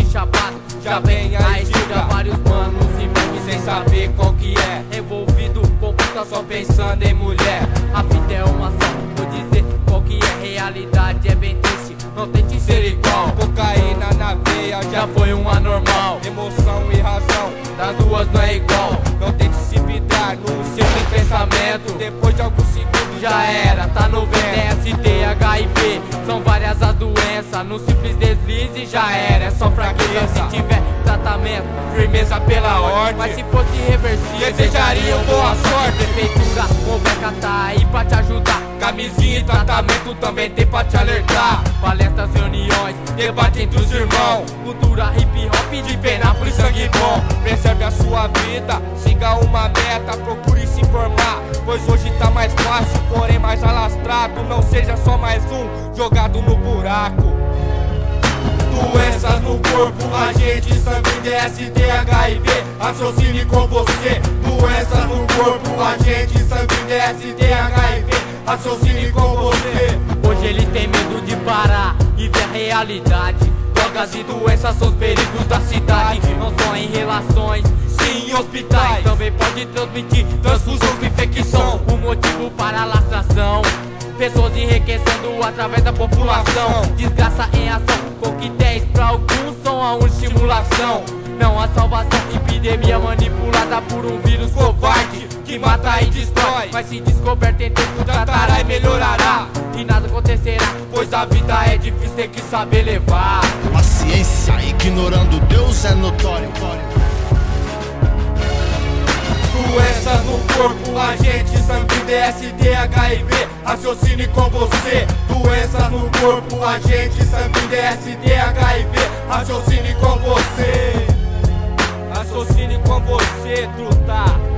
noite chapado, já vem a estica. Vários manos se envolvem sem saber qual que é. Envolvido com puta só pensando em mulher. A fita é uma só, vou dizer qual que é. Realidade é bem triste, não tente ser igual. Cocaína na veia Já foi um anormal, emoção e razão das duas não é igual. Não tente se vidrar num Simples pensamento, depois de alguns segundos já era, tá no vento. DST, HIV, são várias as doenças. No simples deslize já era, é só fraqueza. Se tiver tratamento, firmeza pela ordem. Mas se fosse reversível, desejariam boa sorte. Prefeitura, vai catar aí pra te ajudar. Camisinha e tratamento também tem pra te alertar. Palestras, reuniões, Debate entre os irmãos, cultura hip hop de Penápolis, sangue bom. preserve a sua vida, siga uma meta, procure se informar, pois hoje tá mais fácil, porém mais alastrado. Não seja só mais um jogado no buraco. Doenças no corpo, agente, sangue, DST, HIV, raciocine com você. Doenças no corpo, agente, sangue, DST, HIV, raciocine com você. Hoje eles têm medo de parar e ver a realidade. Drogas e doenças são os perigos da cidade. Não só em relações, sim em hospitais. Também pode transmitir transfusão com infecção. O motivo para a lastração, pessoas enriquecendo através da população. Desgraça em ação, coquetéis pra alguns são a uma estimulação. Não a salvação, epidemia manipulada por um vírus covarde que mata e destrói. Mas se descoberto em tempo, tratará e melhorará. E nada acontecerá, pois a vida é difícil, tem que saber levar. A ciência, ignorando Deus, é notório. Doenças no corpo, agente, sangue, DST, HIV, raciocine com você. Doenças no corpo, agente, sangue, DST, HIV, raciocine com você. Raciocine com você, truta.